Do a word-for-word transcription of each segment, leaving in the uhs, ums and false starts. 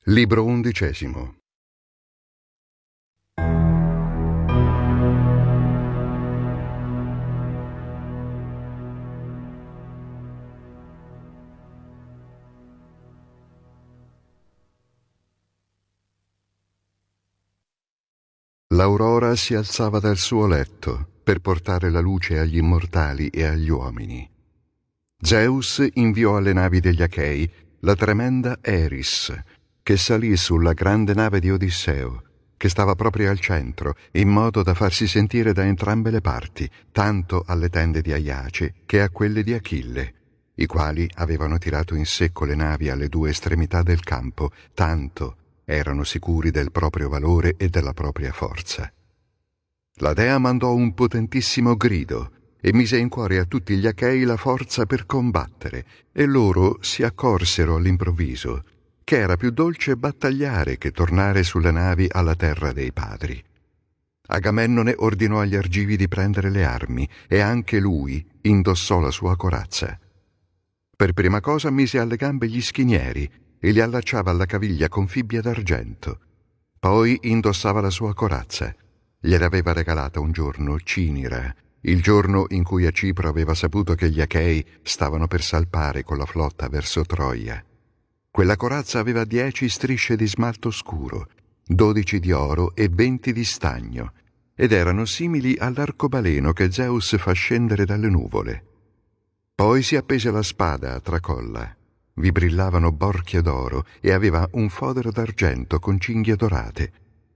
Libro undicesimo. L'aurora si alzava dal suo letto per portare la luce agli immortali e agli uomini. Zeus inviò alle navi degli Achei la tremenda Eris, che salì sulla grande nave di Odisseo, che stava proprio al centro, in modo da farsi sentire da entrambe le parti, tanto alle tende di Aiace che a quelle di Achille, i quali avevano tirato in secco le navi alle due estremità del campo, tanto erano sicuri del proprio valore e della propria forza. La dea mandò un potentissimo grido e mise in cuore a tutti gli Achei la forza per combattere, e loro si accorsero all'improvviso che era più dolce battagliare che tornare sulle navi alla terra dei padri. Agamennone ordinò agli argivi di prendere le armi e anche lui indossò la sua corazza. Per prima cosa mise alle gambe gli schinieri e li allacciava alla caviglia con fibbia d'argento. Poi indossava la sua corazza. Gliel'aveva regalata un giorno Cinira, il giorno in cui a Cipro aveva saputo che gli Achei stavano per salpare con la flotta verso Troia. Quella corazza aveva dieci strisce di smalto scuro, dodici di oro e venti di stagno, ed erano simili all'arcobaleno che Zeus fa scendere dalle nuvole. Poi si appese la spada a tracolla. Vi brillavano borchie d'oro e aveva un fodero d'argento con cinghie dorate.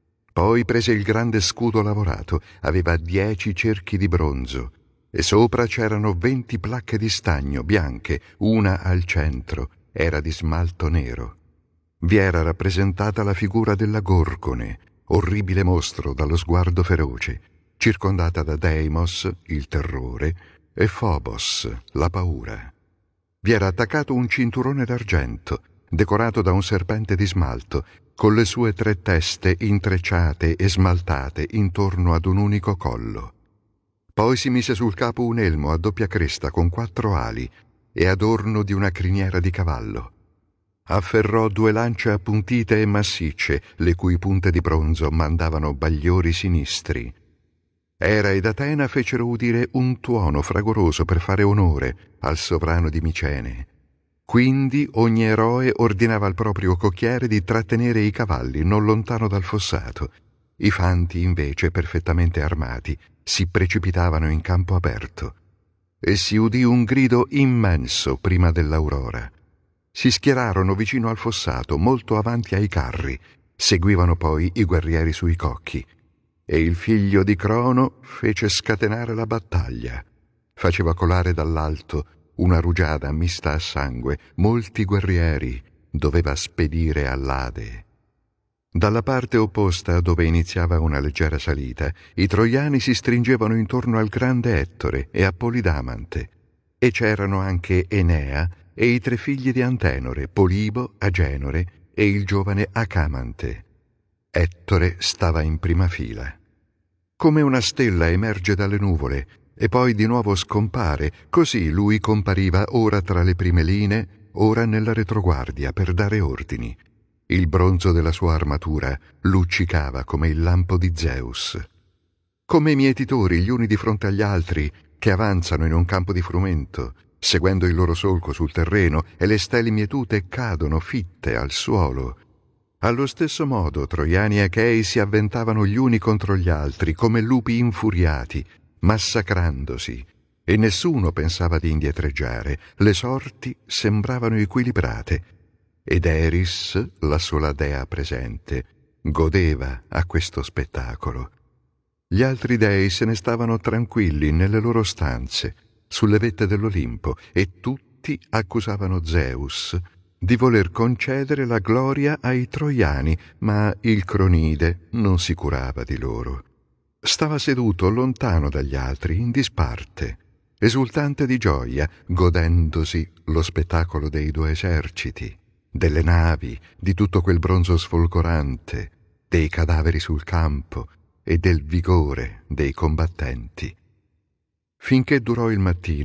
Poi prese il grande scudo lavorato, aveva dieci cerchi di bronzo, e sopra c'erano venti placche di stagno bianche, una al centro, era di smalto nero. Vi era rappresentata la figura della Gorgone, orribile mostro dallo sguardo feroce, circondata da Deimos, il terrore, e Phobos, la paura. Vi era attaccato un cinturone d'argento, decorato da un serpente di smalto, con le sue tre teste intrecciate e smaltate intorno ad un unico collo. Poi si mise sul capo un elmo a doppia cresta con quattro ali e adorno di una criniera di cavallo. Afferrò due lance appuntite e massicce, le cui punte di bronzo mandavano bagliori sinistri. Era ed Atena fecero udire un tuono fragoroso per fare onore al sovrano di Micene. Quindi ogni eroe ordinava al proprio cocchiere di trattenere i cavalli non lontano dal fossato. I fanti, invece, perfettamente armati, si precipitavano in campo aperto. E si udì un grido immenso prima dell'aurora. Si schierarono vicino al fossato, molto avanti ai carri. Seguivano poi i guerrieri sui cocchi. E il figlio di Crono fece scatenare la battaglia. Faceva colare dall'alto una rugiada mista a sangue, molti guerrieri doveva spedire all'Ade. Dalla parte opposta, dove iniziava una leggera salita, i troiani si stringevano intorno al grande Ettore e a Polidamante, e c'erano anche Enea e i tre figli di Antenore, Polibo, Agenore e il giovane Acamante. Ettore stava in prima fila. Come una stella emerge dalle nuvole e poi di nuovo scompare, così lui compariva ora tra le prime linee, ora nella retroguardia per dare ordini. Il bronzo della sua armatura luccicava come il lampo di Zeus. Come i mietitori gli uni di fronte agli altri che avanzano in un campo di frumento, seguendo il loro solco sul terreno, e le stele mietute cadono fitte al suolo. Allo stesso modo troiani e achei si avventavano gli uni contro gli altri come lupi infuriati, massacrandosi, e nessuno pensava di indietreggiare. Le sorti sembravano equilibrate, ed Eris, la sola dea presente, godeva a questo spettacolo. Gli altri dei se ne stavano tranquilli nelle loro stanze, sulle vette dell'Olimpo, e tutti accusavano Zeus di voler concedere la gloria ai troiani, ma il Cronide non si curava di loro. Stava seduto lontano dagli altri, in disparte, esultante di gioia, godendosi lo spettacolo dei due eserciti, delle navi, di tutto quel bronzo sfolgorante, dei cadaveri sul campo e del vigore dei combattenti. Finché durò il mattino,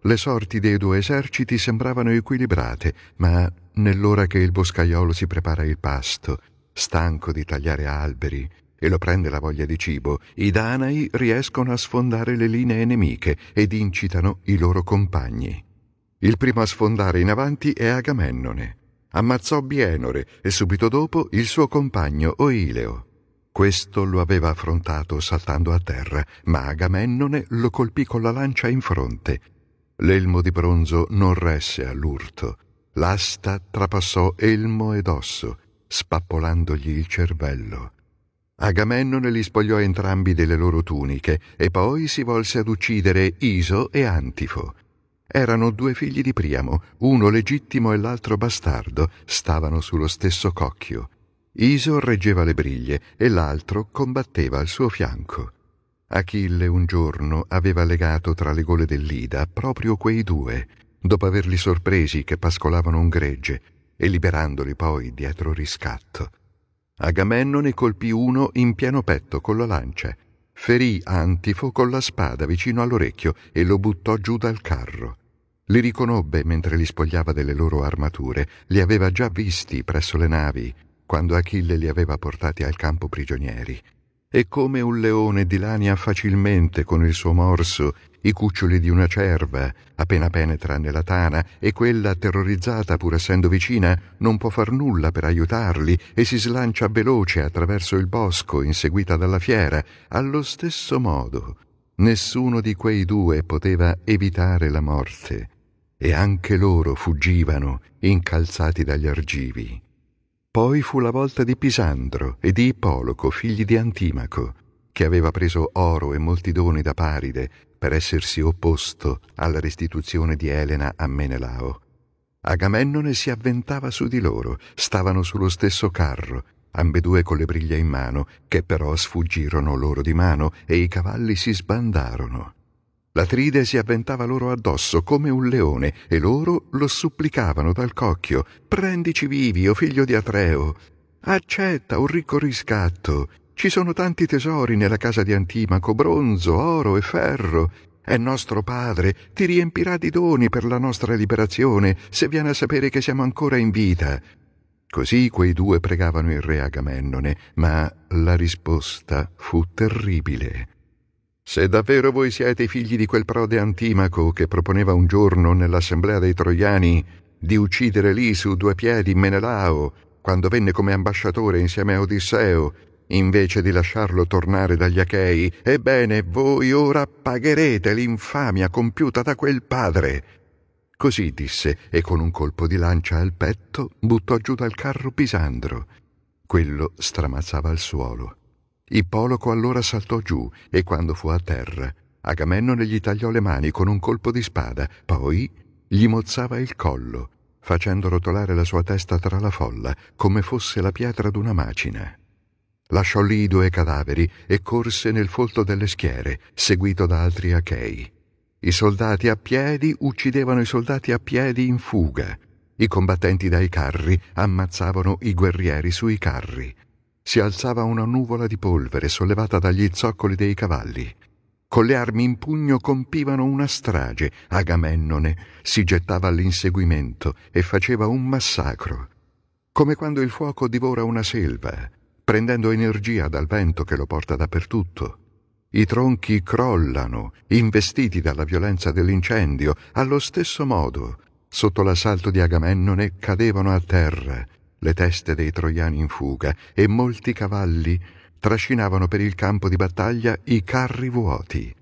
le sorti dei due eserciti sembravano equilibrate, ma nell'ora che il boscaiolo si prepara il pasto, stanco di tagliare alberi, e lo prende la voglia di cibo, i Danai riescono a sfondare le linee nemiche ed incitano i loro compagni. Il primo a sfondare in avanti è Agamennone. Ammazzò Bienore e subito dopo il suo compagno Oileo. Questo lo aveva affrontato saltando a terra, ma Agamennone lo colpì con la lancia in fronte. L'elmo di bronzo non resse all'urto. L'asta trapassò elmo ed osso, spappolandogli il cervello. Agamennone li spogliò entrambi delle loro tuniche e poi si volse ad uccidere Iso e Antifo. Erano due figli di Priamo, uno legittimo e l'altro bastardo, stavano sullo stesso cocchio. Iso reggeva le briglie e l'altro combatteva al suo fianco. Achille un giorno aveva legato tra le gole dell'Ida proprio quei due, dopo averli sorpresi che pascolavano un gregge, e liberandoli poi dietro riscatto. Agamennone colpì uno in pieno petto con la lancia, ferì Antifo con la spada vicino all'orecchio e lo buttò giù dal carro. Li riconobbe mentre li spogliava delle loro armature, li aveva già visti presso le navi, quando Achille li aveva portati al campo prigionieri. E come un leone dilania facilmente con il suo morso i cuccioli di una cerva, appena penetra nella tana, e quella, terrorizzata pur essendo vicina, non può far nulla per aiutarli e si slancia veloce attraverso il bosco inseguita dalla fiera, allo stesso modo nessuno di quei due poteva evitare la morte, e anche loro fuggivano incalzati dagli argivi. Poi fu la volta di Pisandro e di Ippoloco, figli di Antimaco, che aveva preso oro e molti doni da Paride per essersi opposto alla restituzione di Elena a Menelao. Agamennone si avventava su di loro, stavano sullo stesso carro, ambedue con le briglie in mano, che però sfuggirono loro di mano e i cavalli si sbandarono. L'Atride si avventava loro addosso come un leone e loro lo supplicavano dal cocchio: «Prendici vivi, o figlio di Atreo! Accetta un ricco riscatto! Ci sono tanti tesori nella casa di Antimaco, bronzo, oro e ferro. È nostro padre, ti riempirà di doni per la nostra liberazione se viene a sapere che siamo ancora in vita». Così quei due pregavano il re Agamennone, ma la risposta fu terribile. «Se davvero voi siete i figli di quel prode Antimaco che proponeva un giorno nell'assemblea dei Troiani di uccidere lì su due piedi Menelao, quando venne come ambasciatore insieme a Odisseo, invece di lasciarlo tornare dagli Achei, ebbene voi ora pagherete l'infamia compiuta da quel padre». Così disse, e con un colpo di lancia al petto buttò giù dal carro Pisandro. Quello stramazzava al suolo. Ippoloco allora saltò giù e quando fu a terra, Agamennone gli tagliò le mani con un colpo di spada, poi gli mozzava il collo, facendo rotolare la sua testa tra la folla, come fosse la pietra d'una macina. Lasciò lì i due cadaveri e corse nel folto delle schiere, seguito da altri Achei. I soldati a piedi uccidevano i soldati a piedi in fuga. I combattenti dai carri ammazzavano i guerrieri sui carri. Si alzava una nuvola di polvere sollevata dagli zoccoli dei cavalli. Con le armi in pugno compivano una strage. Agamennone si gettava all'inseguimento e faceva un massacro. Come quando il fuoco divora una selva, prendendo energia dal vento che lo porta dappertutto. I tronchi crollano, investiti dalla violenza dell'incendio. Allo stesso modo, sotto l'assalto di Agamennone cadevano a terra le teste dei troiani in fuga e molti cavalli trascinavano per il campo di battaglia i carri vuoti.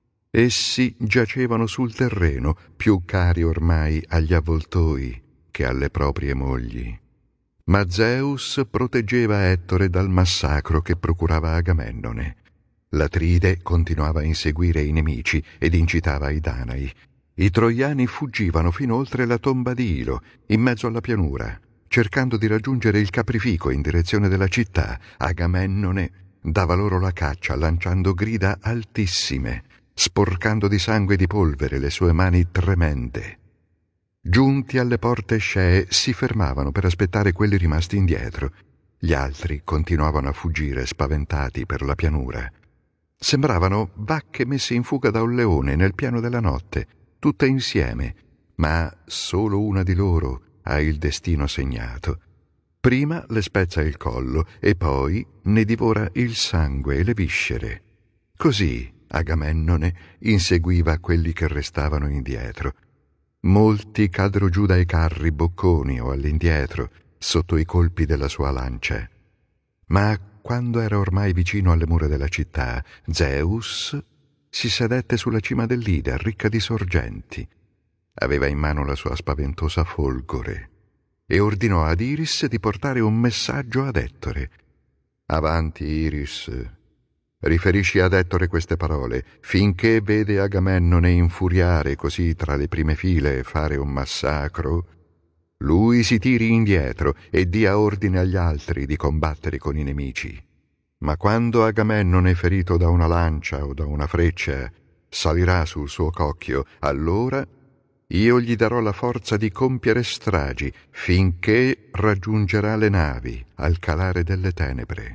Essi giacevano sul terreno, più cari ormai agli avvoltoi che alle proprie mogli. Ma Zeus proteggeva Ettore dal massacro che procurava Agamennone. L'Atride continuava a inseguire i nemici ed incitava i Danai. I troiani fuggivano fin oltre la tomba di Ilo, in mezzo alla pianura, cercando di raggiungere il Caprifico in direzione della città. Agamennone dava loro la caccia lanciando grida altissime, sporcando di sangue e di polvere le sue mani tremende. Giunti alle porte scee si fermavano per aspettare quelli rimasti indietro. Gli altri continuavano a fuggire spaventati per la pianura. Sembravano vacche messe in fuga da un leone nel pieno della notte. tutte insieme, ma solo una di loro ha il destino segnato. Prima le spezza il collo e poi ne divora il sangue e le viscere. Così Agamennone inseguiva quelli che restavano indietro. Molti caddero giù dai carri bocconi o all'indietro, sotto i colpi della sua lancia. Ma quando era ormai vicino alle mura della città, Zeus si sedette sulla cima dell'Ida, ricca di sorgenti. Aveva in mano la sua spaventosa folgore e ordinò ad Iris di portare un messaggio ad Ettore. Avanti, Iris, riferisci ad Ettore queste parole, finché vede Agamennone infuriare così tra le prime file e fare un massacro, lui si tiri indietro e dia ordine agli altri di combattere con i nemici. Ma quando Agamennone, ferito da una lancia o da una freccia, salirà sul suo cocchio, allora io gli darò la forza di compiere stragi finché raggiungerà le navi al calare delle tenebre.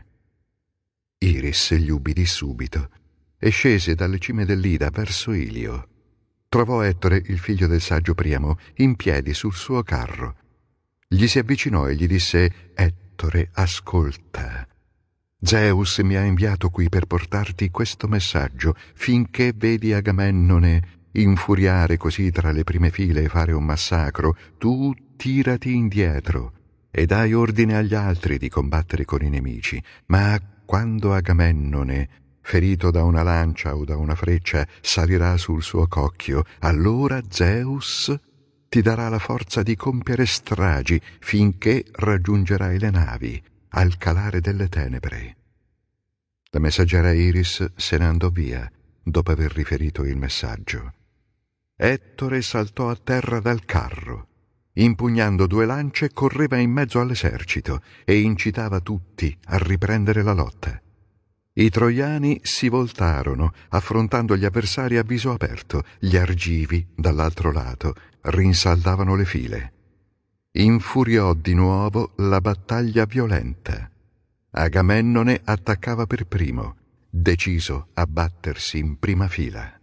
Iris gli ubbidì subito e scese dalle cime dell'Ida verso Ilio. Trovò Ettore, il figlio del saggio Priamo, in piedi sul suo carro. Gli si avvicinò e gli disse: Ettore, ascolta. Zeus mi ha inviato qui per portarti questo messaggio finché vedi Agamennone infuriare così tra le prime file e fare un massacro, tu tirati indietro e dai ordine agli altri di combattere con i nemici. Ma quando Agamennone, ferito da una lancia o da una freccia, salirà sul suo cocchio, allora Zeus ti darà la forza di compiere stragi finché raggiungerai le navi al calare delle tenebre. La messaggera Iris se ne andò via dopo aver riferito il messaggio. Ettore saltò a terra dal carro. Impugnando due lance correva in mezzo all'esercito e incitava tutti a riprendere la lotta. I troiani si voltarono, affrontando gli avversari a viso aperto. Gli argivi, dall'altro lato, rinsaldavano le file. Infuriò di nuovo la battaglia violenta. Agamennone attaccava per primo, deciso a battersi in prima fila.